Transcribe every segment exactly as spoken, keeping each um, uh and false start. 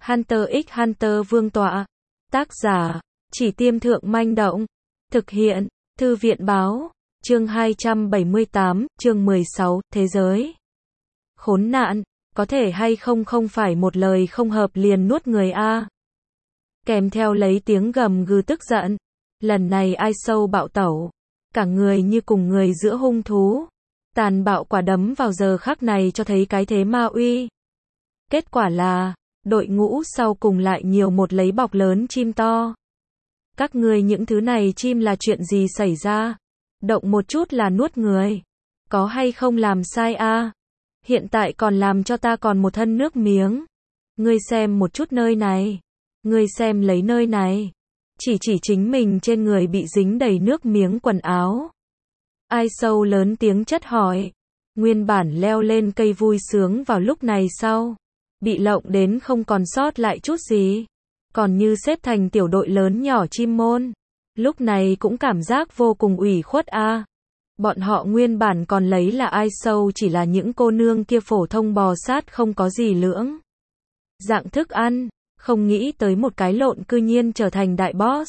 Hunter x Hunter Vương tọa. Tác giả, Chỉ Tiêm Thượng Manh Động. Thực hiện, Thư viện Báo. Chương hai trăm bảy mươi tám, chương mười sáu, Thế giới. Khốn nạn, có thể hay không không phải một lời không hợp liền nuốt người a. Kèm theo lấy tiếng gầm gừ tức giận. Lần này ai sâu bạo tẩu. Cả người như cùng người giữa hung thú. Tàn bạo quả đấm vào giờ khắc này cho thấy cái thế ma uy. Kết quả là, đội ngũ sau cùng lại nhiều một lấy bọc lớn chim to. Các ngươi những thứ này chim là chuyện gì xảy ra? Động một chút là nuốt người. Có hay không làm sai a? Hiện tại còn làm cho ta còn một thân nước miếng. Ngươi xem một chút nơi này. Ngươi xem lấy nơi này. Chỉ chỉ chính mình trên người bị dính đầy nước miếng quần áo. Ai sâu lớn tiếng chất hỏi. Nguyên bản leo lên cây vui sướng vào lúc này sau. Bị lộng đến không còn sót lại chút gì. Còn như xếp thành tiểu đội lớn nhỏ chim môn. Lúc này cũng cảm giác vô cùng ủy khuất a. Bọn họ nguyên bản còn lấy là ai sâu chỉ là những cô nương kia phổ thông bò sát không có gì lưỡng. Dạng thức ăn, không nghĩ tới một cái lộn cư nhiên trở thành đại boss.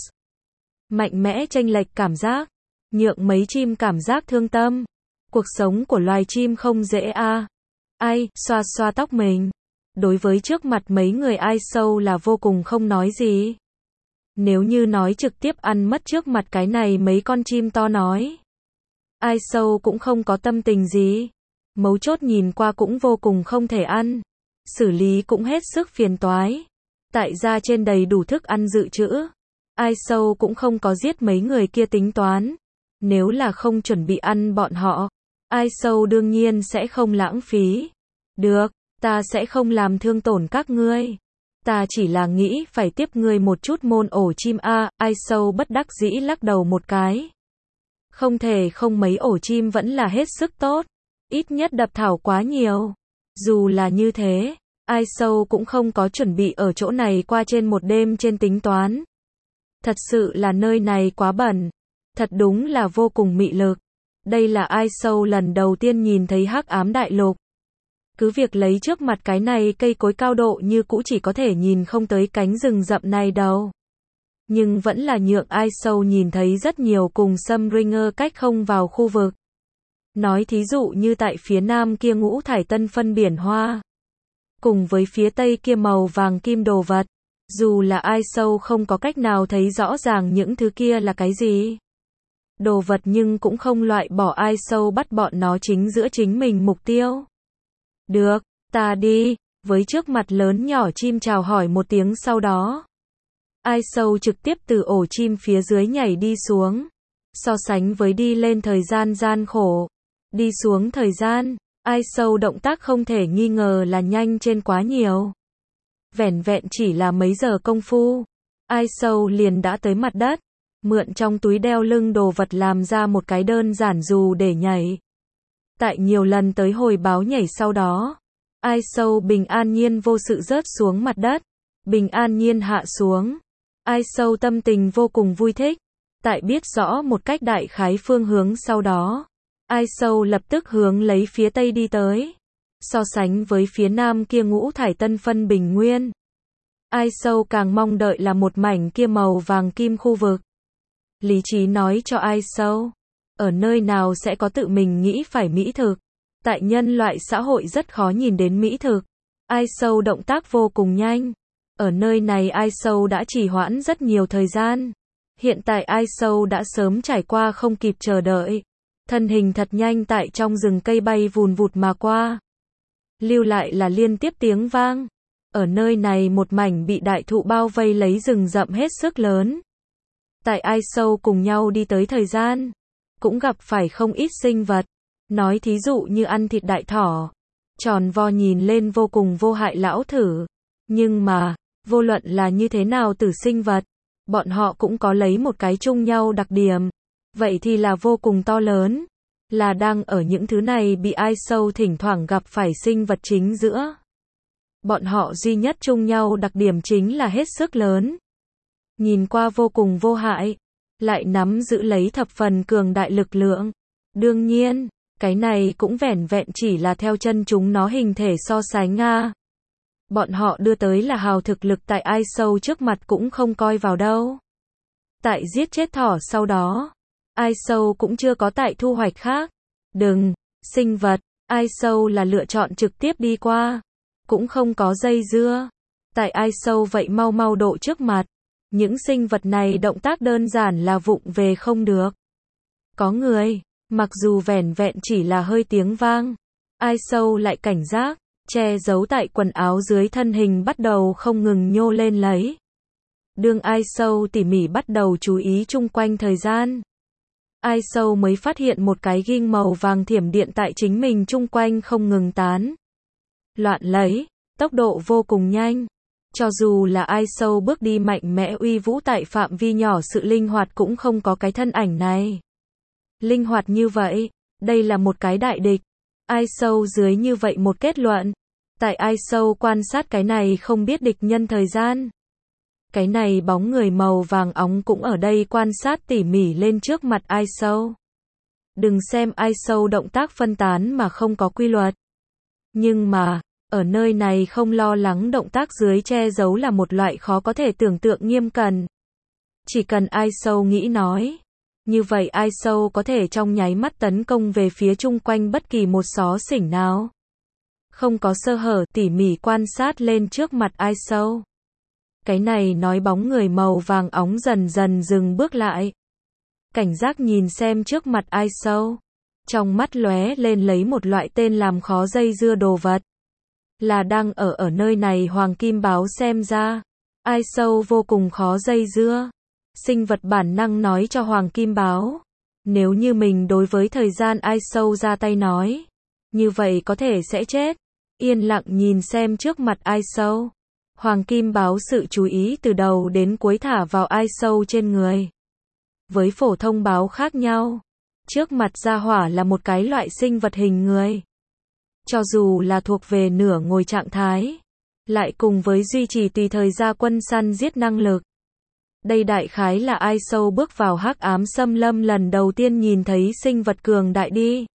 Mạnh mẽ chênh lệch cảm giác, nhượng mấy chim cảm giác thương tâm. Cuộc sống của loài chim không dễ a. Ai, xoa xoa tóc mình. Đối với trước mặt mấy người ai sâu là vô cùng không nói gì. Nếu như nói trực tiếp ăn mất trước mặt cái này mấy con chim to nói. Ai sâu cũng không có tâm tình gì. Mấu chốt nhìn qua cũng vô cùng không thể ăn. Xử lý cũng hết sức phiền toái. Tại ra trên đầy đủ thức ăn dự trữ. Ai sâu cũng không có giết mấy người kia tính toán. Nếu là không chuẩn bị ăn bọn họ. Ai sâu đương nhiên sẽ không lãng phí. Được, ta sẽ không làm thương tổn các ngươi. Ta chỉ là nghĩ phải tiếp ngươi một chút môn ổ chim a. Ai sâu bất đắc dĩ lắc đầu một cái. Không thể không mấy ổ chim vẫn là hết sức tốt. Ít nhất đập thảo quá nhiều. Dù là như thế, ai sâu cũng không có chuẩn bị ở chỗ này qua trên một đêm trên tính toán. Thật sự là nơi này quá bẩn. Thật đúng là vô cùng mị lực. Đây là ai sâu lần đầu tiên nhìn thấy hắc ám đại lục. Cứ việc lấy trước mặt cái này cây cối cao độ như cũ chỉ có thể nhìn không tới cánh rừng rậm này đâu. Nhưng vẫn là nhượng ai sâu nhìn thấy rất nhiều cùng Sâm Ringer cách không vào khu vực. Nói thí dụ như tại phía nam kia ngũ thải tân phân biển hoa. Cùng với phía tây kia màu vàng kim đồ vật. Dù là ai sâu không có cách nào thấy rõ ràng những thứ kia là cái gì. Đồ vật nhưng cũng không loại bỏ ai sâu bắt bọn nó chính giữa chính mình mục tiêu. Được, ta đi, với trước mặt lớn nhỏ chim chào hỏi một tiếng sau đó. Ai sâu trực tiếp từ ổ chim phía dưới nhảy đi xuống. So sánh với đi lên thời gian gian khổ. Đi xuống thời gian, ai sâu động tác không thể nghi ngờ là nhanh trên quá nhiều. Vẻn vẹn chỉ là mấy giờ công phu. Ai sâu liền đã tới mặt đất. Mượn trong túi đeo lưng đồ vật làm ra một cái đơn giản dù để nhảy. Tại nhiều lần tới hồi báo nhảy sau đó. Ai sâu bình an nhiên vô sự rớt xuống mặt đất. Bình an nhiên hạ xuống. Ai sâu tâm tình vô cùng vui thích. Tại biết rõ một cách đại khái phương hướng sau đó. Ai sâu lập tức hướng lấy phía tây đi tới. So sánh với phía nam kia ngũ thải tân phân bình nguyên. Ai sâu càng mong đợi là một mảnh kia màu vàng kim khu vực. Lý trí nói cho ai sâu. Ở nơi nào sẽ có tự mình nghĩ phải mỹ thực. Tại nhân loại xã hội rất khó nhìn đến mỹ thực. Ai sâu động tác vô cùng nhanh. Ở nơi này ai sâu đã trì hoãn rất nhiều thời gian. Hiện tại ai sâu đã sớm trải qua không kịp chờ đợi. Thân hình thật nhanh tại trong rừng cây bay vùn vụt mà qua. Lưu lại là liên tiếp tiếng vang. Ở nơi này một mảnh bị đại thụ bao vây lấy rừng rậm hết sức lớn. Tại ai sâu cùng nhau đi tới thời gian. Cũng gặp phải không ít sinh vật. Nói thí dụ như ăn thịt đại thỏ. Tròn vo nhìn lên vô cùng vô hại lão thử. Nhưng mà, vô luận là như thế nào tử sinh vật. Bọn họ cũng có lấy một cái chung nhau đặc điểm. Vậy thì là vô cùng to lớn. Là đang ở những thứ này bị ai sâu thỉnh thoảng gặp phải sinh vật chính giữa. Bọn họ duy nhất chung nhau đặc điểm chính là hết sức lớn. Nhìn qua vô cùng vô hại. Lại nắm giữ lấy thập phần cường đại lực lượng. Đương nhiên, cái này cũng vẻn vẹn chỉ là theo chân chúng nó hình thể so sánh a. Bọn họ đưa tới là hào thực lực tại ai sâu trước mặt cũng không coi vào đâu. Tại giết chết thỏ sau đó, ai sâu cũng chưa có tại thu hoạch khác. Đừng, sinh vật, ai sâu là lựa chọn trực tiếp đi qua. Cũng không có dây dưa. Tại ai sâu vậy mau mau độ trước mặt. Những sinh vật này động tác đơn giản là vụng về không được. Có người, mặc dù vẻn vẹn chỉ là hơi tiếng vang, ai sâu lại cảnh giác, che giấu tại quần áo dưới thân hình bắt đầu không ngừng nhô lên lấy. Đương ai sâu tỉ mỉ bắt đầu chú ý chung quanh thời gian. Ai sâu mới phát hiện một cái ghim màu vàng thiểm điện tại chính mình chung quanh không ngừng tán. Loạn lấy, tốc độ vô cùng nhanh. Cho dù là ai sâu bước đi mạnh mẽ uy vũ tại phạm vi nhỏ sự linh hoạt cũng không có cái thân ảnh này. Linh hoạt như vậy, đây là một cái đại địch. Ai sâu dưới như vậy một kết luận. Tại ai sâu quan sát cái này không biết địch nhân thời gian. Cái này bóng người màu vàng óng cũng ở đây quan sát tỉ mỉ lên trước mặt ai sâu. Đừng xem ai sâu động tác phân tán mà không có quy luật. Nhưng mà, ở nơi này không lo lắng động tác dưới che giấu là một loại khó có thể tưởng tượng nghiêm cẩn. Chỉ cần ai sâu nghĩ nói. Như vậy ai sâu có thể trong nháy mắt tấn công về phía chung quanh bất kỳ một xó xỉnh nào. Không có sơ hở tỉ mỉ quan sát lên trước mặt ai sâu. Cái này nói bóng người màu vàng óng dần dần dừng bước lại. Cảnh giác nhìn xem trước mặt ai sâu. Trong mắt lóe lên lấy một loại tên làm khó dây dưa đồ vật. Là đang ở ở nơi này hoàng kim báo xem ra. Ai sâu vô cùng khó dây dưa. Sinh vật bản năng nói cho hoàng kim báo. Nếu như mình đối với thời gian ai sâu ra tay nói. Như vậy có thể sẽ chết. Yên lặng nhìn xem trước mặt ai sâu. Hoàng kim báo sự chú ý từ đầu đến cuối thả vào ai sâu trên người. Với phổ thông báo khác nhau. Trước mặt gia hỏa là một cái loại sinh vật hình người. Cho dù là thuộc về nửa ngồi trạng thái. Lại cùng với duy trì tùy thời gia quân săn giết năng lực. Đây đại khái là ai sâu bước vào hắc ám xâm lâm lần đầu tiên nhìn thấy sinh vật cường đại đi.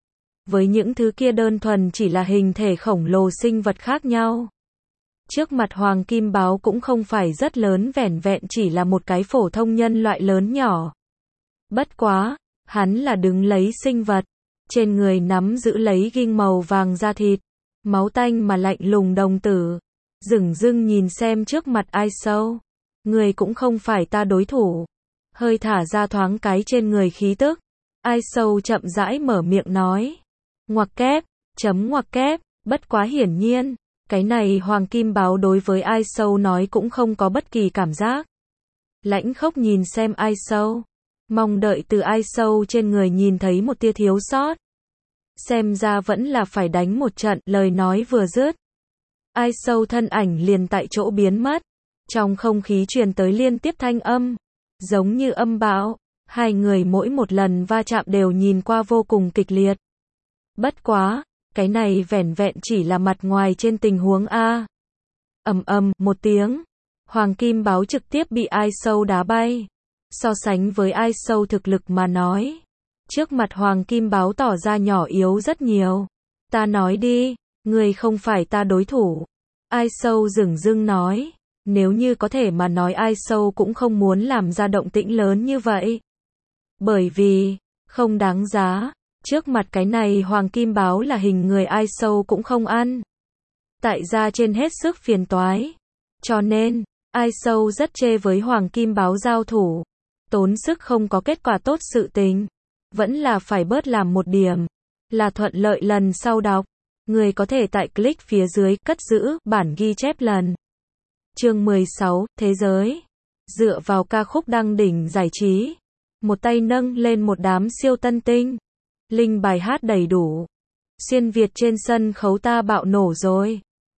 Với những thứ kia đơn thuần chỉ là hình thể khổng lồ sinh vật khác nhau. Trước mặt hoàng kim báo cũng không phải rất lớn vẻn vẹn chỉ là một cái phổ thông nhân loại lớn nhỏ. Bất quá, hắn là đứng lấy sinh vật. Trên người nắm giữ lấy ghim màu vàng da thịt. Máu tanh mà lạnh lùng đồng tử. Dửng dưng nhìn xem trước mặt ai sâu. Người cũng không phải ta đối thủ. Hơi thả ra thoáng cái trên người khí tức. Ai sâu chậm rãi mở miệng nói. Ngoặc kép, chấm ngoặc kép, bất quá hiển nhiên. Cái này hoàng kim báo đối với ai sâu nói cũng không có bất kỳ cảm giác. Lãnh khốc nhìn xem ai sâu. Mong đợi từ ai sâu trên người nhìn thấy một tia thiếu sót. Xem ra vẫn là phải đánh một trận, lời nói vừa dứt. Ai sâu thân ảnh liền tại chỗ biến mất. Trong không khí truyền tới liên tiếp thanh âm. Giống như âm bão. Hai người mỗi một lần va chạm đều nhìn qua vô cùng kịch liệt. Bất quá, cái này vẻn vẹn chỉ là mặt ngoài trên tình huống A. Ầm ầm, một tiếng. Hoàng kim báo trực tiếp bị ai sâu đá bay. So sánh với ai sâu thực lực mà nói. Trước mặt hoàng kim báo tỏ ra nhỏ yếu rất nhiều. Ta nói đi, người không phải ta đối thủ. Ai sâu dửng dưng nói. Nếu như có thể mà nói ai sâu cũng không muốn làm ra động tĩnh lớn như vậy. Bởi vì, không đáng giá. Trước mặt cái này hoàng kim báo là hình người ai sâu cũng không ăn. Tại ra trên hết sức phiền toái. Cho nên, ai sâu rất chê với hoàng kim báo giao thủ. Tốn sức không có kết quả tốt sự tình. Vẫn là phải bớt làm một điểm. Là thuận lợi lần sau đọc. Người có thể tại click phía dưới cất giữ bản ghi chép lần. Chương mười sáu, Thế giới. Dựa vào ca khúc đăng đỉnh giải trí. Một tay nâng lên một đám siêu tân tinh. Linh bài hát đầy đủ. Xuyên Việt trên sân khấu ta bạo nổ rồi.